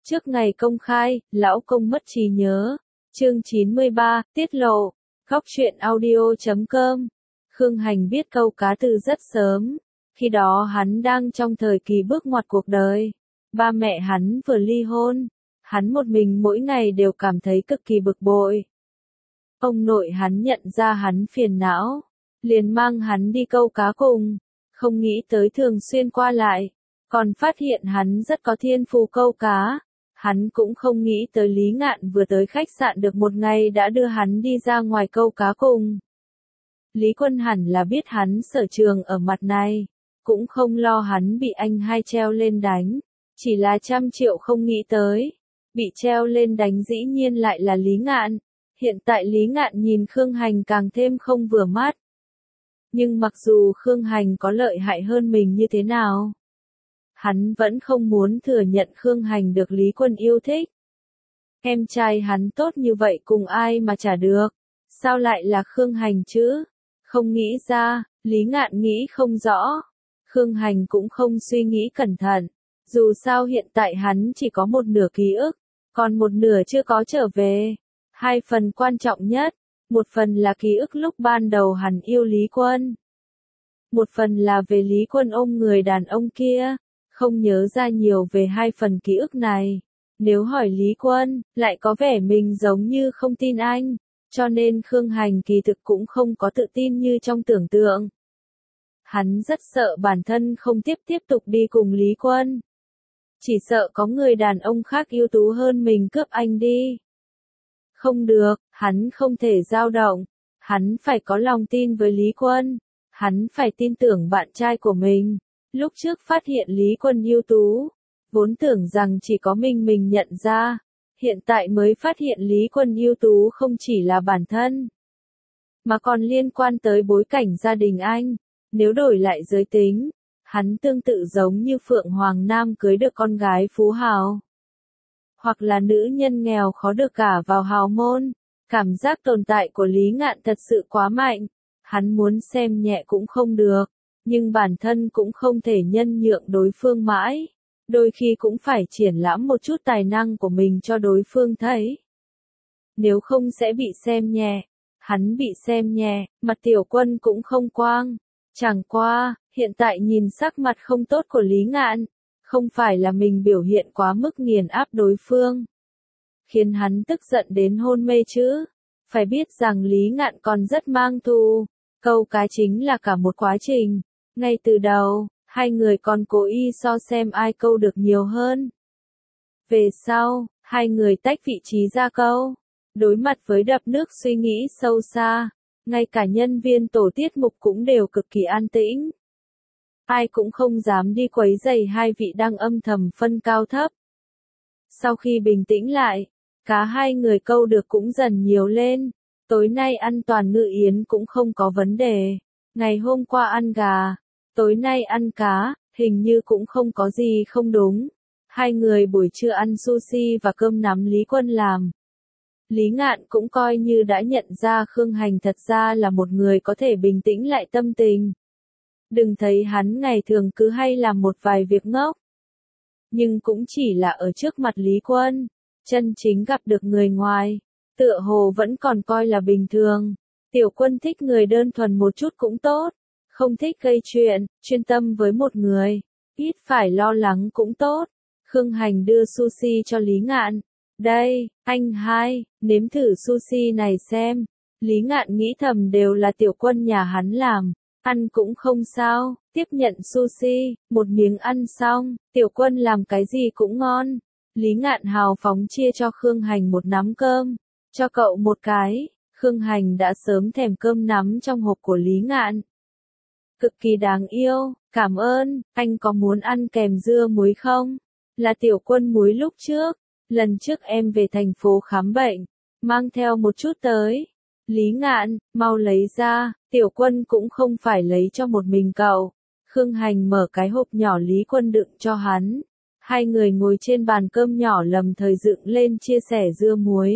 Trước ngày công khai, lão công mất trí nhớ. Chương 93, tiết lộ. Góc truyện audio.com. Khương Hành biết câu cá từ rất sớm. Khi đó hắn đang trong thời kỳ bước ngoặt cuộc đời. Ba mẹ hắn vừa ly hôn. Hắn một mình mỗi ngày đều cảm thấy cực kỳ bực bội. Ông nội hắn nhận ra hắn phiền não. Liền mang hắn đi câu cá cùng. Không nghĩ tới thường xuyên qua lại. Còn phát hiện hắn rất có thiên phú câu cá. Hắn cũng không nghĩ tới Lý Ngạn vừa tới khách sạn được một ngày đã đưa hắn đi ra ngoài câu cá cùng. Lý Quân hẳn là biết hắn sở trường ở mặt này, cũng không lo hắn bị anh hai treo lên đánh, chỉ là 100 triệu không nghĩ tới. Bị treo lên đánh dĩ nhiên lại là Lý Ngạn, hiện tại Lý Ngạn nhìn Khương Hành càng thêm không vừa mắt. Nhưng mặc dù Khương Hành có lợi hại hơn mình như thế nào, hắn vẫn không muốn thừa nhận Khương Hành được Lý Quân yêu thích. Em trai hắn tốt như vậy cùng ai mà trả được, sao lại là Khương Hành chứ? Không nghĩ ra, Lý Ngạn nghĩ không rõ. Khương Hành cũng không suy nghĩ cẩn thận, dù sao hiện tại hắn chỉ có một nửa ký ức, còn một nửa chưa có trở về. Hai phần quan trọng nhất, một phần là ký ức lúc ban đầu hắn yêu Lý Quân. Một phần là về Lý Quân ôm người đàn ông kia. Không nhớ ra nhiều về hai phần ký ức này. Nếu hỏi Lý Quân, lại có vẻ mình giống như không tin anh, cho nên Khương Hành kỳ thực cũng không có tự tin như trong tưởng tượng. Hắn rất sợ bản thân không tiếp tục đi cùng Lý Quân. Chỉ sợ có người đàn ông khác ưu tú hơn mình cướp anh đi. Không được, hắn không thể dao động. Hắn phải có lòng tin với Lý Quân. Hắn phải tin tưởng bạn trai của mình. Lúc trước phát hiện Lý Quân ưu tú, vốn tưởng rằng chỉ có mình nhận ra, hiện tại mới phát hiện Lý Quân ưu tú không chỉ là bản thân, mà còn liên quan tới bối cảnh gia đình anh. Nếu đổi lại giới tính, hắn tương tự giống như Phượng Hoàng Nam cưới được con gái phú hào, hoặc là nữ nhân nghèo khó được gả vào hào môn. Cảm giác tồn tại của Lý Ngạn thật sự quá mạnh, hắn muốn xem nhẹ cũng không được. Nhưng bản thân cũng không thể nhân nhượng đối phương mãi, đôi khi cũng phải triển lãm một chút tài năng của mình cho đối phương thấy. Nếu không sẽ bị xem nhẹ. Hắn bị xem nhẹ, mặt Tiểu Quân cũng không quang. Chẳng qua, hiện tại nhìn sắc mặt không tốt của Lý Ngạn, không phải là mình biểu hiện quá mức nghiền áp đối phương, khiến hắn tức giận đến hôn mê chứ. Phải biết rằng Lý Ngạn còn rất mang thù, câu cá chính là cả một quá trình. Ngay từ đầu, hai người còn cố ý so xem ai câu được nhiều hơn. Về sau, hai người tách vị trí ra câu. Đối mặt với đập nước suy nghĩ sâu xa, ngay cả nhân viên tổ tiết mục cũng đều cực kỳ an tĩnh. Ai cũng không dám đi quấy rầy hai vị đang âm thầm phân cao thấp. Sau khi bình tĩnh lại, cá hai người câu được cũng dần nhiều lên. Tối nay ăn toàn ngự yến cũng không có vấn đề. Ngày hôm qua ăn gà, tối nay ăn cá, hình như cũng không có gì không đúng. Hai người buổi trưa ăn sushi và cơm nắm Lý Quân làm. Lý Ngạn cũng coi như đã nhận ra Khương Hành thật ra là một người có thể bình tĩnh lại tâm tình. Đừng thấy hắn ngày thường cứ hay làm một vài việc ngốc. Nhưng cũng chỉ là ở trước mặt Lý Quân. Chân chính gặp được người ngoài, tựa hồ vẫn còn coi là bình thường. Tiểu Quân thích người đơn thuần một chút cũng tốt. Không thích gây chuyện, chuyên tâm với một người, ít phải lo lắng cũng tốt. Khương Hành đưa sushi cho Lý Ngạn. Đây, anh hai, nếm thử sushi này xem. Lý Ngạn nghĩ thầm đều là Tiểu Quân nhà hắn làm, ăn cũng không sao. Tiếp nhận sushi, một miếng ăn xong, Tiểu Quân làm cái gì cũng ngon. Lý Ngạn hào phóng chia cho Khương Hành một nắm cơm, cho cậu một cái. Khương Hành đã sớm thèm cơm nắm trong hộp của Lý Ngạn. Cực kỳ đáng yêu, cảm ơn, anh có muốn ăn kèm dưa muối không? Là Tiểu Quân muối lúc trước, lần trước em về thành phố khám bệnh, mang theo một chút tới. Lý Ngạn, mau lấy ra. Tiểu Quân cũng không phải lấy cho một mình cậu. Khương Hành mở cái hộp nhỏ Lý Quân đựng cho hắn. Hai người ngồi trên bàn cơm nhỏ lầm thời dựng lên chia sẻ dưa muối,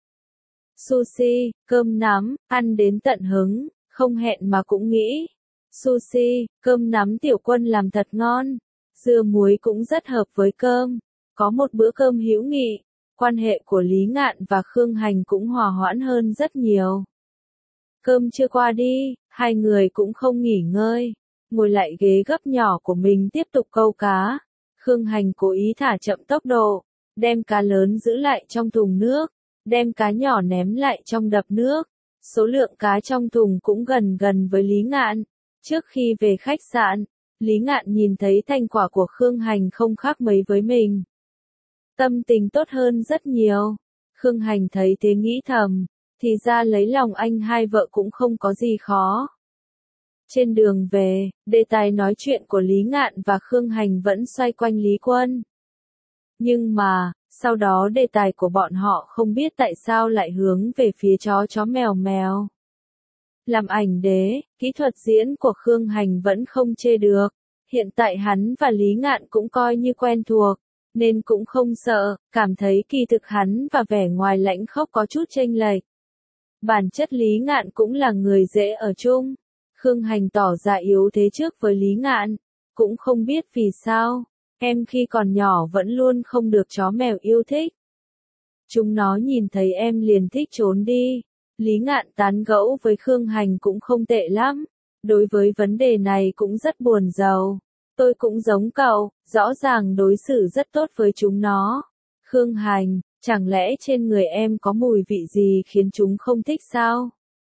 sushi, cơm nắm, ăn đến tận hứng, không hẹn mà cũng nghĩ. Sushi, cơm nắm Tiểu Quân làm thật ngon. Dưa muối cũng rất hợp với cơm. Có một bữa cơm hữu nghị, quan hệ của Lý Ngạn và Khương Hành cũng hòa hoãn hơn rất nhiều. Cơm chưa qua đi, hai người cũng không nghỉ ngơi, ngồi lại ghế gấp nhỏ của mình tiếp tục câu cá. Khương Hành cố ý thả chậm tốc độ, đem cá lớn giữ lại trong thùng nước, đem cá nhỏ ném lại trong đập nước. Số lượng cá trong thùng cũng gần gần với Lý Ngạn. Trước khi về khách sạn, Lý Ngạn nhìn thấy thành quả của Khương Hành không khác mấy với mình. Tâm tình tốt hơn rất nhiều. Khương Hành thấy thế nghĩ thầm, thì ra lấy lòng anh hai vợ cũng không có gì khó. Trên đường về, đề tài nói chuyện của Lý Ngạn và Khương Hành vẫn xoay quanh Lý Quân. Nhưng mà, sau đó đề tài của bọn họ không biết tại sao lại hướng về phía chó mèo mèo. Làm ảnh đế, kỹ thuật diễn của Khương Hành vẫn không chê được. Hiện tại hắn và Lý Ngạn cũng coi như quen thuộc, nên cũng không sợ, cảm thấy kỳ thực hắn và vẻ ngoài lãnh khốc có chút chênh lệch. Bản chất Lý Ngạn cũng là người dễ ở chung. Khương Hành tỏ ra yếu thế trước với Lý Ngạn, cũng không biết vì sao, em khi còn nhỏ vẫn luôn không được chó mèo yêu thích. Chúng nó nhìn thấy em liền thích trốn đi. Lý Ngạn tán gẫu với Khương Hành cũng không tệ lắm. Đối với vấn đề này cũng rất buồn rầu. Tôi cũng giống cậu, rõ ràng đối xử rất tốt với chúng nó. Khương Hành, chẳng lẽ trên người em có mùi vị gì khiến chúng không thích sao?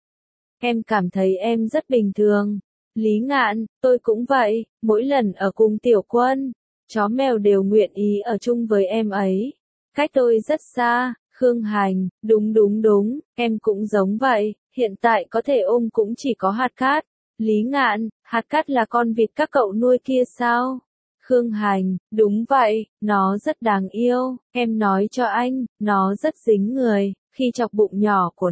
Em cảm thấy em rất bình thường. Lý Ngạn, tôi cũng vậy, mỗi lần ở cùng Tiểu Quân, chó mèo đều nguyện ý ở chung với em ấy. Cách tôi rất xa. Khương Hành, đúng, em cũng giống vậy, hiện tại có thể ôm cũng chỉ có hạt cát. Lý Ngạn, hạt cát là con vịt các cậu nuôi kia sao? Khương Hành, đúng vậy, nó rất đáng yêu, em nói cho anh, nó rất dính người, khi chọc bụng nhỏ của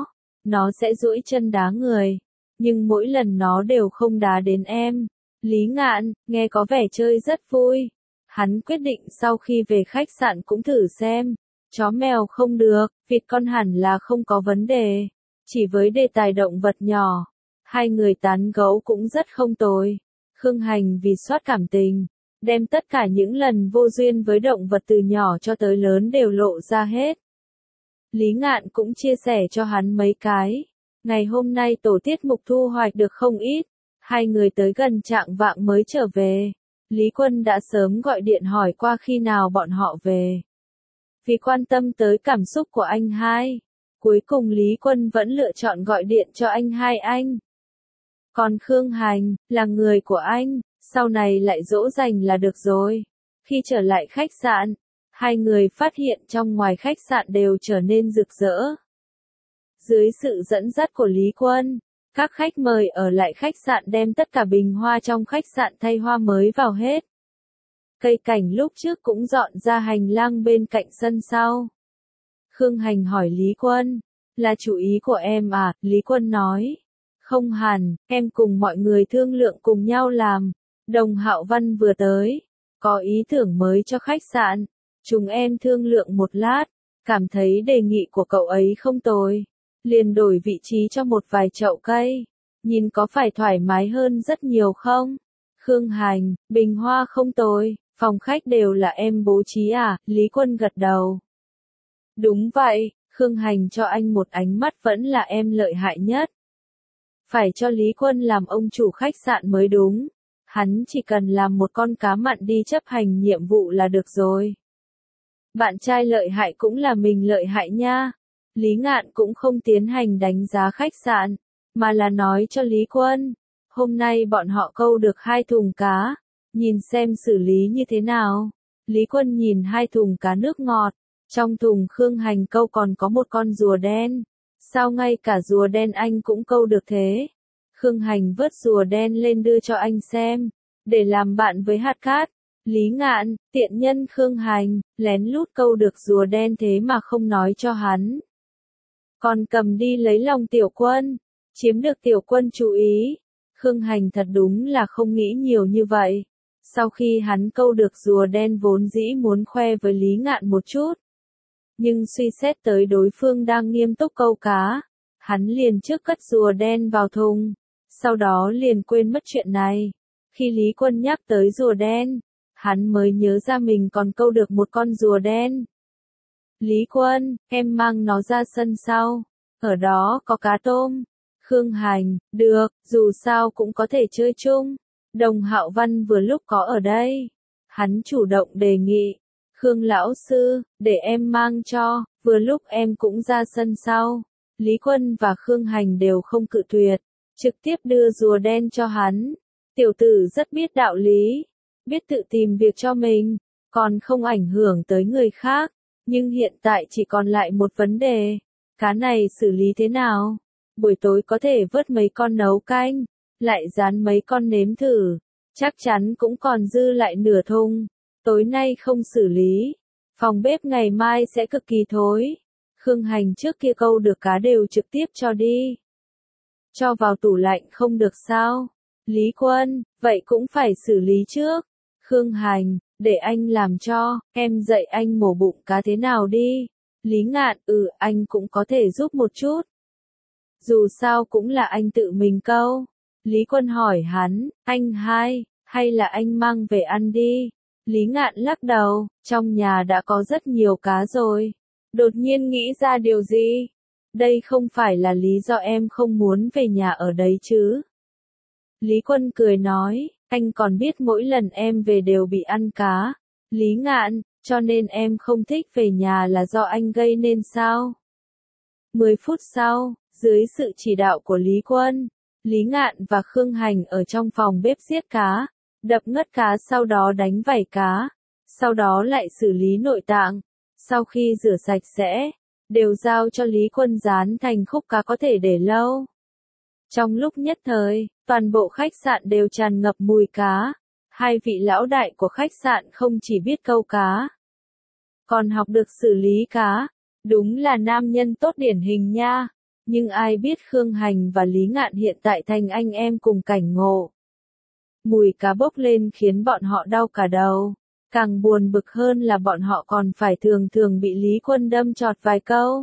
nó sẽ duỗi chân đá người, nhưng mỗi lần nó đều không đá đến em. Lý Ngạn, nghe có vẻ chơi rất vui. Hắn quyết định sau khi về khách sạn cũng thử xem. Chó mèo không được, vịt con hẳn là không có vấn đề. Chỉ với đề tài động vật nhỏ, hai người tán gẫu cũng rất không tồi. Khương Hành vì soát cảm tình, đem tất cả những lần vô duyên với động vật từ nhỏ cho tới lớn đều lộ ra hết. Lý Ngạn cũng chia sẻ cho hắn mấy cái. Ngày hôm nay tổ tiết mục thu hoạch được không ít. Hai người tới gần chạng vạng mới trở về. Lý Quân đã sớm gọi điện hỏi qua khi nào bọn họ về. Vì quan tâm tới cảm xúc của anh hai, cuối cùng Lý Quân vẫn lựa chọn gọi điện cho anh hai anh. Còn Khương Hành, là người của anh, sau này lại dỗ dành là được rồi. Khi trở lại khách sạn, hai người phát hiện trong ngoài khách sạn đều trở nên rực rỡ. Dưới sự dẫn dắt của Lý Quân, các khách mời ở lại khách sạn đem tất cả bình hoa trong khách sạn thay hoa mới vào hết. Cây cảnh lúc trước cũng dọn ra hành lang bên cạnh sân sau. Khương Hành hỏi Lý Quân, là chủ ý của em à? Lý Quân nói, không hẳn, em cùng mọi người thương lượng cùng nhau làm. Đồng Hạo Văn vừa tới, có ý tưởng mới cho khách sạn. Chúng em thương lượng một lát, cảm thấy đề nghị của cậu ấy không tồi. Liền đổi vị trí cho một vài chậu cây. Nhìn có phải thoải mái hơn rất nhiều không? Khương Hành, bình hoa không tồi. Phòng khách đều là em bố trí à? Lý Quân gật đầu. Đúng vậy, Khương Hành cho anh một ánh mắt vẫn là em lợi hại nhất. Phải cho Lý Quân làm ông chủ khách sạn mới đúng. Hắn chỉ cần làm một con cá mặn đi chấp hành nhiệm vụ là được rồi. Bạn trai lợi hại cũng là mình lợi hại nha. Lý Ngạn cũng không tiến hành đánh giá khách sạn, mà là nói cho Lý Quân. Hôm nay bọn họ câu được 2 thùng cá. Nhìn xem xử lý như thế nào. Lý Quân nhìn 2 thùng cá nước ngọt. Trong thùng Khương Hành câu còn có một con rùa đen. Sao ngay cả rùa đen anh cũng câu được thế? Khương Hành vớt rùa đen lên đưa cho anh xem. Để làm bạn với hạt cát. Lý Ngạn, tiện nhân Khương Hành, lén lút câu được rùa đen thế mà không nói cho hắn. Còn cầm đi lấy lòng Tiểu Quân. Chiếm được Tiểu Quân chú ý. Khương Hành thật đúng là không nghĩ nhiều như vậy. Sau khi hắn câu được rùa đen vốn dĩ muốn khoe với Lý Ngạn một chút. Nhưng suy xét tới đối phương đang nghiêm túc câu cá. Hắn liền trước cất rùa đen vào thùng. Sau đó liền quên mất chuyện này. Khi Lý Quân nhắc tới rùa đen, hắn mới nhớ ra mình còn câu được một con rùa đen. Lý Quân, em mang nó ra sân sau, ở đó có cá tôm. Khương Hành, được, dù sao cũng có thể chơi chung. Đồng Hạo Văn vừa lúc có ở đây. Hắn chủ động đề nghị. Khương lão sư, để em mang cho, vừa lúc em cũng ra sân sau. Lý Quân và Khương Hành đều không cự tuyệt, trực tiếp đưa rùa đen cho hắn. Tiểu tử rất biết đạo lý, biết tự tìm việc cho mình, còn không ảnh hưởng tới người khác. Nhưng hiện tại chỉ còn lại một vấn đề, cá này xử lý thế nào? Buổi tối có thể vớt mấy con nấu canh, lại rán mấy con nếm thử, chắc chắn cũng còn dư lại nửa thùng. Tối nay không xử lý, phòng bếp ngày mai sẽ cực kỳ thối. Khương Hành trước kia câu được cá đều trực tiếp cho đi. Cho vào tủ lạnh không được sao? Lý Quân, vậy cũng phải xử lý trước. Khương Hành, để anh làm cho, em dạy anh mổ bụng cá thế nào đi. Lý Ngạn, anh cũng có thể giúp một chút. Dù sao cũng là anh tự mình câu. Lý Quân hỏi hắn, anh hay là anh mang về ăn đi. Lý Ngạn lắc đầu, trong nhà đã có rất nhiều cá rồi. Đột nhiên nghĩ ra điều gì? Đây không phải là lý do em không muốn về nhà ở đấy chứ. Lý Quân cười nói, anh còn biết mỗi lần em về đều bị ăn cá. Lý Ngạn, cho nên em không thích về nhà là do anh gây nên sao? 10 phút sau, dưới sự chỉ đạo của Lý Quân, Lý Ngạn và Khương Hành ở trong phòng bếp giết cá, đập ngất cá sau đó đánh vảy cá, sau đó lại xử lý nội tạng. Sau khi rửa sạch sẽ, đều giao cho Lý Quân rán thành khúc cá có thể để lâu. Trong lúc nhất thời, toàn bộ khách sạn đều tràn ngập mùi cá. Hai vị lão đại của khách sạn không chỉ biết câu cá, còn học được xử lý cá. Đúng là nam nhân tốt điển hình nha. Nhưng ai biết Khương Hành và Lý Ngạn hiện tại thành anh em cùng cảnh ngộ. Mùi cá bốc lên khiến bọn họ đau cả đầu. Càng buồn bực hơn là bọn họ còn phải thường thường bị Lý Quân đâm chọt vài câu.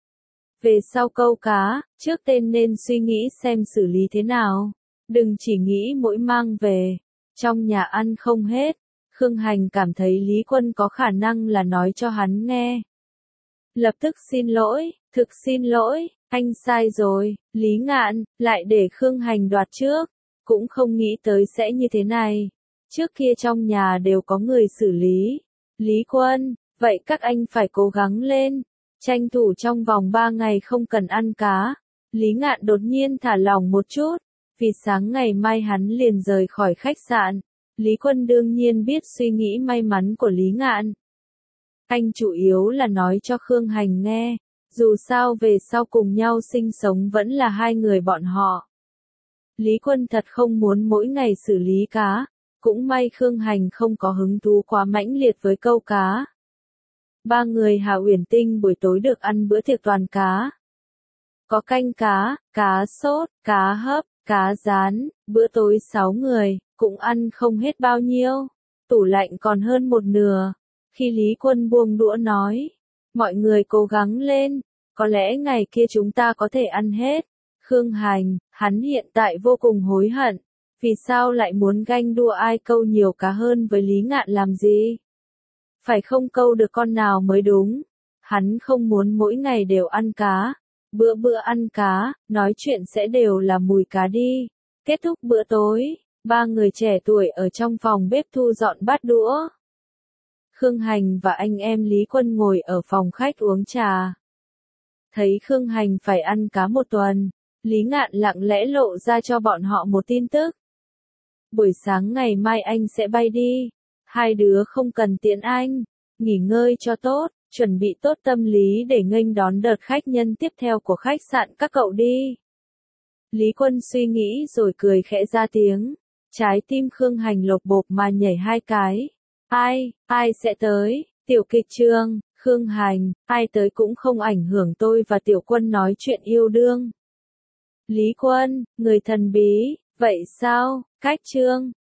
Về sau câu cá, trước tên nên suy nghĩ xem xử lý thế nào. Đừng chỉ nghĩ mỗi mang về, trong nhà ăn không hết. Khương Hành cảm thấy Lý Quân có khả năng là nói cho hắn nghe. Lập tức xin lỗi, thực xin lỗi, anh sai rồi. Lý Ngạn, lại để Khương Hành đoạt trước. Cũng không nghĩ tới sẽ như thế này. Trước kia trong nhà đều có người xử lý. Lý Quân, vậy các anh phải cố gắng lên. Tranh thủ trong vòng 3 ngày không cần ăn cá. Lý Ngạn đột nhiên thả lỏng một chút. Vì sáng ngày mai hắn liền rời khỏi khách sạn. Lý Quân đương nhiên biết suy nghĩ may mắn của Lý Ngạn. Anh chủ yếu là nói cho Khương Hành nghe. Dù sao về sau cùng nhau sinh sống vẫn là hai người bọn họ. Lý Quân thật không muốn mỗi ngày xử lý cá. Cũng may Khương Hành không có hứng thú quá mãnh liệt với câu cá. Ba người Hà Uyển Tinh buổi tối được ăn bữa tiệc toàn cá. Có canh cá, cá sốt, cá hấp, cá rán, bữa tối 6 người, cũng ăn không hết bao nhiêu. Tủ lạnh còn hơn một nửa. Khi Lý Quân buông đũa nói, mọi người cố gắng lên, có lẽ ngày kia chúng ta có thể ăn hết. Khương Hành, hắn hiện tại vô cùng hối hận. Vì sao lại muốn ganh đua ai câu nhiều cá hơn với Lý Ngạn làm gì? Phải không câu được con nào mới đúng. Hắn không muốn mỗi ngày đều ăn cá. Bữa bữa ăn cá, nói chuyện sẽ đều là mùi cá đi. Kết thúc bữa tối, ba người trẻ tuổi ở trong phòng bếp thu dọn bát đũa. Khương Hành và anh em Lý Quân ngồi ở phòng khách uống trà. Thấy Khương Hành phải ăn cá một tuần, Lý Ngạn lặng lẽ lộ ra cho bọn họ một tin tức. Buổi sáng ngày mai anh sẽ bay đi. Hai đứa không cần tiễn anh. Nghỉ ngơi cho tốt, chuẩn bị tốt tâm lý để nghênh đón đợt khách nhân tiếp theo của khách sạn các cậu đi. Lý Quân suy nghĩ rồi cười khẽ ra tiếng. Trái tim Khương Hành lột bột mà nhảy 2 cái. Ai sẽ tới? Tiểu kịch trường, Khương Hành, ai tới cũng không ảnh hưởng tôi và Tiểu Quân nói chuyện yêu đương. Lý Quân, người thần bí, vậy sao? Cách chương